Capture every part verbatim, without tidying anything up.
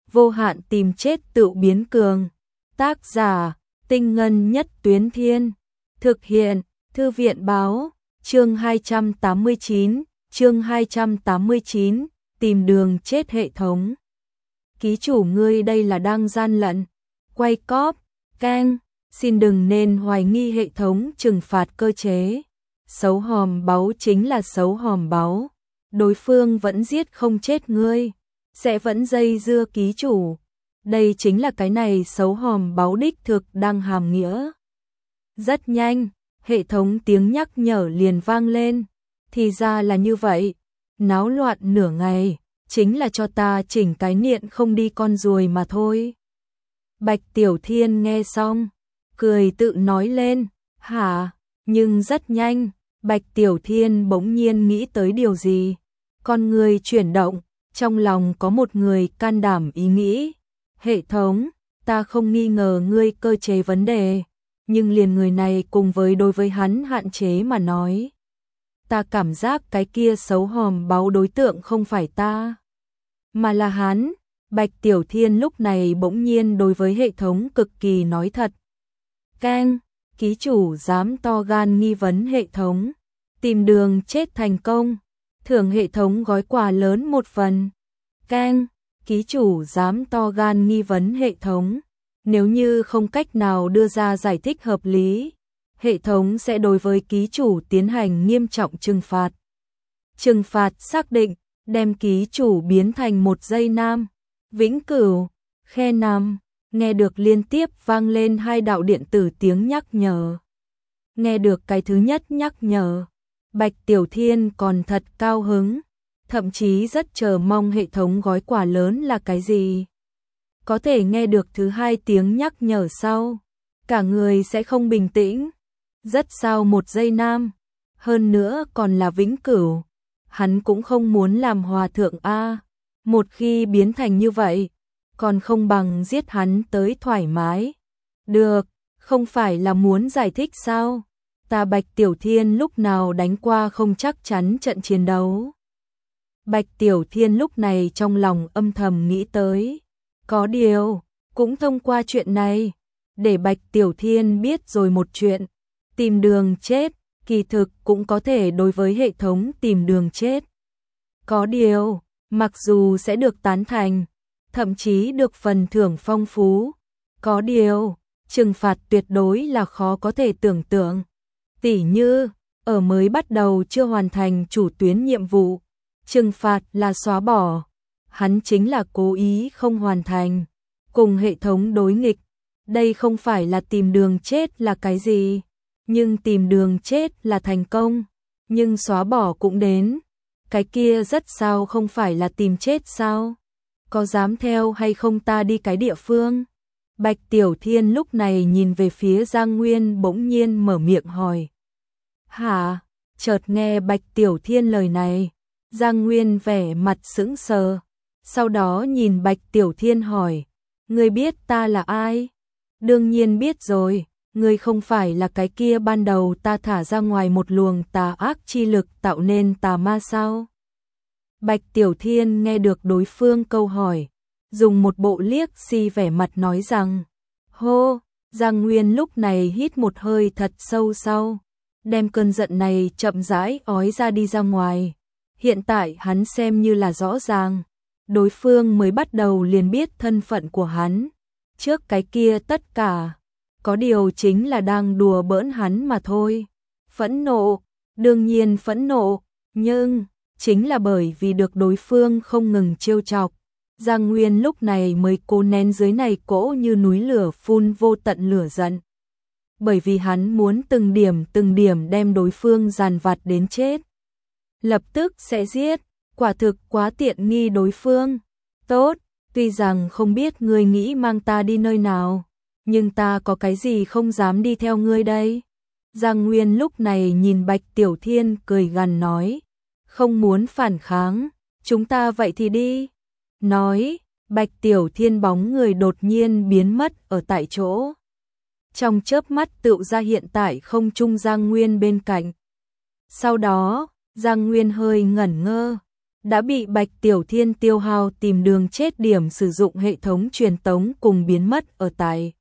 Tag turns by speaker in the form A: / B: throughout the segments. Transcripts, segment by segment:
A: vô hạn tìm chết tự biến cường. Tác giả, Tinh Ngân Nhất Tuyến Thiên. Thực hiện, Thư viện báo, chương hai trăm tám mươi chín, chương hai trăm tám mươi chín, tìm đường chết hệ thống. Ký chủ ngươi đây là đang gian lận. Quay cóp, keng, xin đừng nên hoài nghi hệ thống trừng phạt cơ chế. Xấu hòm báu chính là xấu hòm báu. Đối phương vẫn giết không chết ngươi, sẽ vẫn dây dưa ký chủ. Đây chính là cái này xấu hòm báu đích thực đang hàm nghĩa. Rất nhanh, hệ thống tiếng nhắc nhở liền vang lên. Thì ra là như vậy, náo loạn nửa ngày, chính là cho ta chỉnh cái niệm không đi con ruồi mà thôi. Bạch Tiểu Thiên nghe xong, cười tự nói lên, hả, nhưng rất nhanh, Bạch Tiểu Thiên bỗng nhiên nghĩ tới điều gì. Con người chuyển động, trong lòng có một người can đảm ý nghĩ. Hệ thống, ta không nghi ngờ ngươi cơ chế vấn đề, nhưng liền người này cùng với đối với hắn hạn chế mà nói. Ta cảm giác cái kia xấu hòm báu đối tượng không phải ta, mà là hắn. Bạch Tiểu Thiên lúc này bỗng nhiên đối với hệ thống cực kỳ nói thật. Keng, ký chủ dám to gan nghi vấn hệ thống. Tìm đường chết thành công. Thưởng hệ thống gói quà lớn một phần. Keng, ký chủ dám to gan nghi vấn hệ thống. Nếu như không cách nào đưa ra giải thích hợp lý, hệ thống sẽ đối với ký chủ tiến hành nghiêm trọng trừng phạt. Trừng phạt xác định, đem ký chủ biến thành một giây nam. Vĩnh cửu, khe nằm, nghe được liên tiếp vang lên hai đạo điện tử tiếng nhắc nhở. Nghe được cái thứ nhất nhắc nhở, Bạch Tiểu Thiên còn thật cao hứng, thậm chí rất chờ mong hệ thống gói quà lớn là cái gì. Có thể nghe được thứ hai tiếng nhắc nhở sau, cả người sẽ không bình tĩnh. Rất sao một giây nam, hơn nữa còn là vĩnh cửu. Hắn cũng không muốn làm hòa thượng A, một khi biến thành như vậy, còn không bằng giết hắn tới thoải mái. Được, không phải là muốn giải thích sao? Ta Bạch Tiểu Thiên lúc nào đánh qua không chắc chắn trận chiến đấu. Bạch Tiểu Thiên lúc này trong lòng âm thầm nghĩ tới. Có điều, cũng thông qua chuyện này, để Bạch Tiểu Thiên biết rồi một chuyện. Tìm đường chết, kỳ thực cũng có thể đối với hệ thống tìm đường chết. Có điều, mặc dù sẽ được tán thành, thậm chí được phần thưởng phong phú. Có điều, trừng phạt tuyệt đối là khó có thể tưởng tượng. Tỉ như, ở mới bắt đầu chưa hoàn thành chủ tuyến nhiệm vụ, trừng phạt là xóa bỏ. Hắn chính là cố ý không hoàn thành, cùng hệ thống đối nghịch. Đây không phải là tìm đường chết là cái gì, nhưng tìm đường chết là thành công, nhưng xóa bỏ cũng đến. Cái kia rất sao không phải là tìm chết sao? Có dám theo hay không ta đi cái địa phương? Bạch Tiểu Thiên lúc này nhìn về phía Giang Nguyên bỗng nhiên mở miệng hỏi. Hả? Chợt nghe Bạch Tiểu Thiên lời này, Giang Nguyên vẻ mặt sững sờ. Sau đó nhìn Bạch Tiểu Thiên hỏi, ngươi biết ta là ai? Đương nhiên biết rồi, ngươi không phải là cái kia ban đầu ta thả ra ngoài một luồng tà ác chi lực tạo nên tà ma sao? Bạch Tiểu Thiên nghe được đối phương câu hỏi, dùng một bộ liếc xi vẻ mặt nói rằng, hô. Giang Nguyên lúc này hít một hơi thật sâu sau, đem cơn giận này chậm rãi ói ra đi ra ngoài. Hiện tại hắn xem như là rõ ràng, đối phương mới bắt đầu liền biết thân phận của hắn. Trước cái kia tất cả, có điều chính là đang đùa bỡn hắn mà thôi. Phẫn nộ, đương nhiên phẫn nộ, nhưng chính là bởi vì được đối phương không ngừng trêu chọc, Giang Nguyên lúc này mới cố nén dưới này cỗ như núi lửa phun vô tận lửa giận. Bởi vì hắn muốn từng điểm từng điểm đem đối phương dàn vặt đến chết. Lập tức sẽ giết, quả thực quá tiện nghi đối phương. Tốt, tuy rằng không biết ngươi nghĩ mang ta đi nơi nào, nhưng ta có cái gì không dám đi theo ngươi đây? Giang Nguyên lúc này nhìn Bạch Tiểu Thiên cười gằn nói, không muốn phản kháng, chúng ta vậy thì đi. Nói, Bạch Tiểu Thiên bóng người đột nhiên biến mất ở tại chỗ. Trong chớp mắt tựu ra hiện tại không trung Giang Nguyên bên cạnh. Sau đó, Giang Nguyên hơi ngẩn ngơ, đã bị Bạch Tiểu Thiên tiêu hao tìm đường chết điểm sử dụng hệ thống truyền tống cùng biến mất ở tại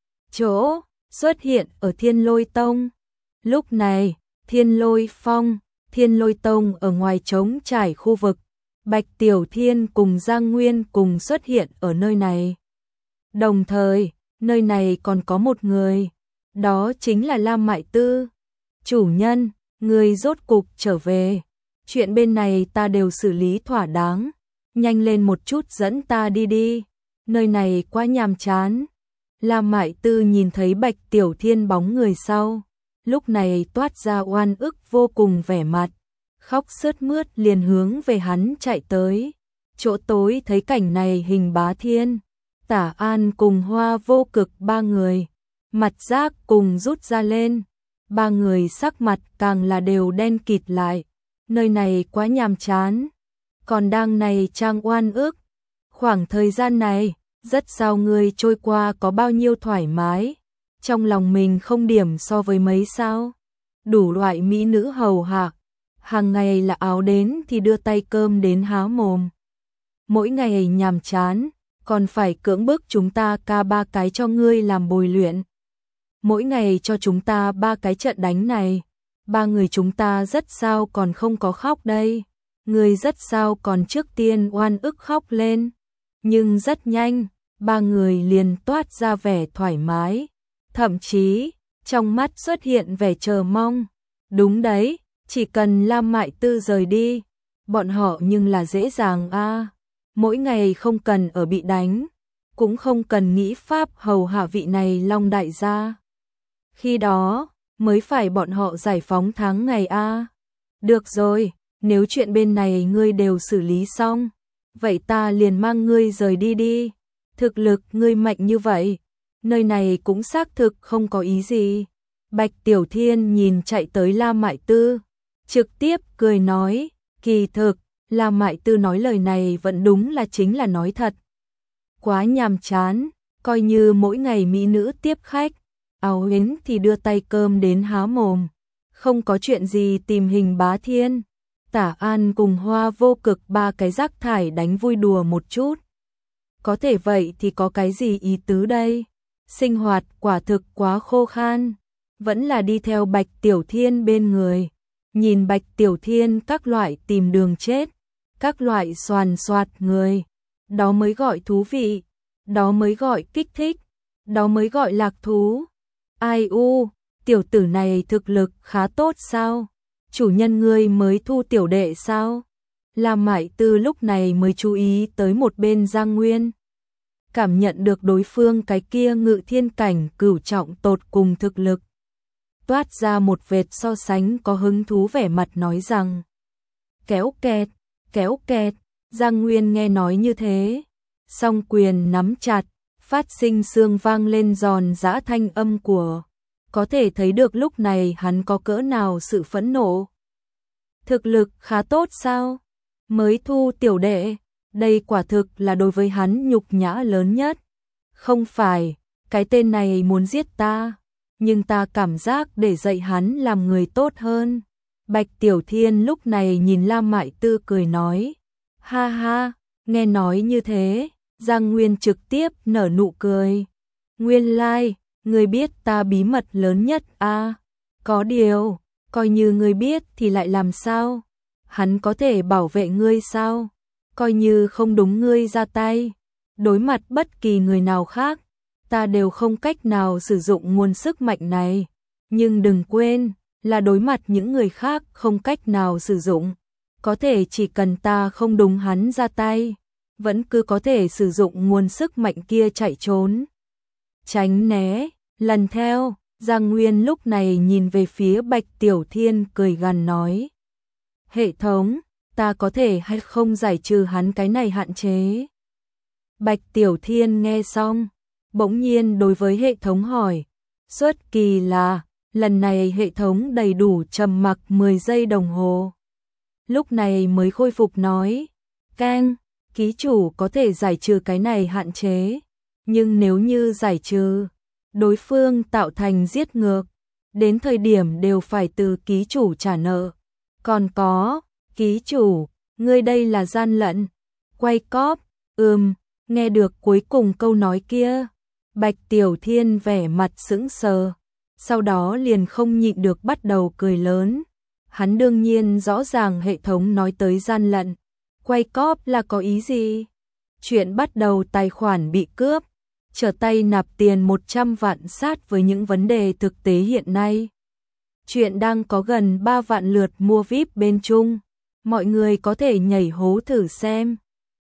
A: chỗ, xuất hiện ở Thiên Lôi Tông. Lúc này, Thiên Lôi Phong, Thiên Lôi Tông ở ngoài trống trải khu vực, Bạch Tiểu Thiên cùng Giang Nguyên cùng xuất hiện ở nơi này. Đồng thời, nơi này còn có một người, đó chính là Lam Mại Tư. Chủ nhân, người rốt cục trở về. Chuyện bên này ta đều xử lý thỏa đáng. Nhanh lên một chút dẫn ta đi đi. Nơi này quá nhàm chán. Lam Mại Tư nhìn thấy Bạch Tiểu Thiên bóng người sau. Lúc này toát ra oan ức vô cùng vẻ mặt. Khóc sướt mướt liền hướng về hắn chạy tới. Chỗ tối thấy cảnh này Hình Bá Thiên, Tả An cùng Hoa Vô Cực ba người. Mặt giác cùng rút ra lên. Ba người sắc mặt càng là đều đen kịt lại. Nơi này quá nhàm chán. Còn đang này trang oan ức. Khoảng thời gian này, rất sao người trôi qua có bao nhiêu thoải mái. Trong lòng mình không điểm so với mấy sao. Đủ loại mỹ nữ hầu hạ. Hàng ngày là áo đến thì đưa tay cơm đến há mồm. Mỗi ngày nhàm chán, còn phải cưỡng bức chúng ta ca ba cái cho ngươi làm bồi luyện. Mỗi ngày cho chúng ta ba cái trận đánh này. Ba người chúng ta rất sao còn không có khóc đây. Người rất sao còn trước tiên oan ức khóc lên. Nhưng rất nhanh, ba người liền toát ra vẻ thoải mái. Thậm chí, trong mắt xuất hiện vẻ chờ mong. Đúng đấy, chỉ cần Lam Mại Tư rời đi, bọn họ nhưng là dễ dàng a. À. Mỗi ngày không cần ở bị đánh, cũng không cần nghĩ pháp hầu hạ vị này Long đại gia. Khi đó, mới phải bọn họ giải phóng tháng ngày a. À. Được rồi, nếu chuyện bên này ngươi đều xử lý xong, vậy ta liền mang ngươi rời đi đi. Thực lực ngươi mạnh như vậy, nơi này cũng xác thực không có ý gì. Bạch Tiểu Thiên nhìn chạy tới Lam Mại Tư, trực tiếp cười nói, kỳ thực, Lam Mại Tư nói lời này vẫn đúng là chính là nói thật. Quá nhàm chán, coi như mỗi ngày mỹ nữ tiếp khách, áo yến thì đưa tay cơm đến há mồm. Không có chuyện gì tìm Hình Bá Thiên, Tả An cùng Hoa Vô Cực ba cái rác thải đánh vui đùa một chút. Có thể vậy thì có cái gì ý tứ đây? Sinh hoạt quả thực quá khô khan, vẫn là đi theo Bạch Tiểu Thiên bên người. Nhìn Bạch Tiểu Thiên các loại tìm đường chết, các loại xoàn xoạt người. Đó mới gọi thú vị, đó mới gọi kích thích, đó mới gọi lạc thú. Ai u, tiểu tử này thực lực khá tốt sao? Chủ nhân ngươi mới thu tiểu đệ sao? Lam Mại Tư lúc này mới chú ý tới một bên Giang Nguyên. Cảm nhận được đối phương cái kia ngự thiên cảnh cửu trọng tột cùng thực lực. Toát ra một vệt so sánh có hứng thú vẻ mặt nói rằng. Kéo kẹt, kéo kẹt, Giang Nguyên nghe nói như thế. Song quyền nắm chặt, phát sinh xương vang lên giòn giã thanh âm của. Có thể thấy được lúc này hắn có cỡ nào sự phẫn nộ. Thực lực khá tốt sao? Mới thu tiểu đệ, đây quả thực là đối với hắn nhục nhã lớn nhất. Không phải, cái tên này muốn giết ta, nhưng ta cảm giác để dạy hắn làm người tốt hơn. Bạch Tiểu Thiên lúc này nhìn Lam Mại Tư cười nói. Ha ha, nghe nói như thế, Giang Nguyên trực tiếp nở nụ cười. Nguyên lai, like, ngươi biết ta bí mật lớn nhất a. À, có điều, coi như ngươi biết thì lại làm sao? Hắn có thể bảo vệ ngươi sao? Coi như không đúng ngươi ra tay, đối mặt bất kỳ người nào khác, ta đều không cách nào sử dụng nguồn sức mạnh này. Nhưng đừng quên, là đối mặt những người khác không cách nào sử dụng. Có thể chỉ cần ta không đúng hắn ra tay, vẫn cứ có thể sử dụng nguồn sức mạnh kia chạy trốn. Tránh né, lần theo, Giang Nguyên lúc này nhìn về phía Bạch Tiểu Thiên cười gằn nói. Hệ thống, ta có thể hay không giải trừ hắn cái này hạn chế? Bạch Tiểu Thiên nghe xong, bỗng nhiên đối với hệ thống hỏi. Xuất kỳ là, lần này hệ thống đầy đủ trầm mặc mười giây đồng hồ. Lúc này mới khôi phục nói. Keng, ký chủ có thể giải trừ cái này hạn chế. Nhưng nếu như giải trừ, đối phương tạo thành giết ngược, đến thời điểm đều phải từ ký chủ trả nợ. Còn có, ký chủ, Ngươi đây là gian lận. Quay cóp, ừm, nghe được cuối cùng câu nói kia. Bạch Tiểu Thiên vẻ mặt sững sờ, sau đó liền không nhịn được bắt đầu cười lớn. Hắn đương nhiên rõ ràng hệ thống nói tới gian lận. Quay cóp là có ý gì? Chuyện bắt đầu tài khoản bị cướp, trở tay nạp tiền một trăm vạn sát với những vấn đề thực tế hiện nay. Chuyện đang có gần ba vạn lượt mua vi ai pi bên Trung. Mọi người có thể nhảy hố thử xem.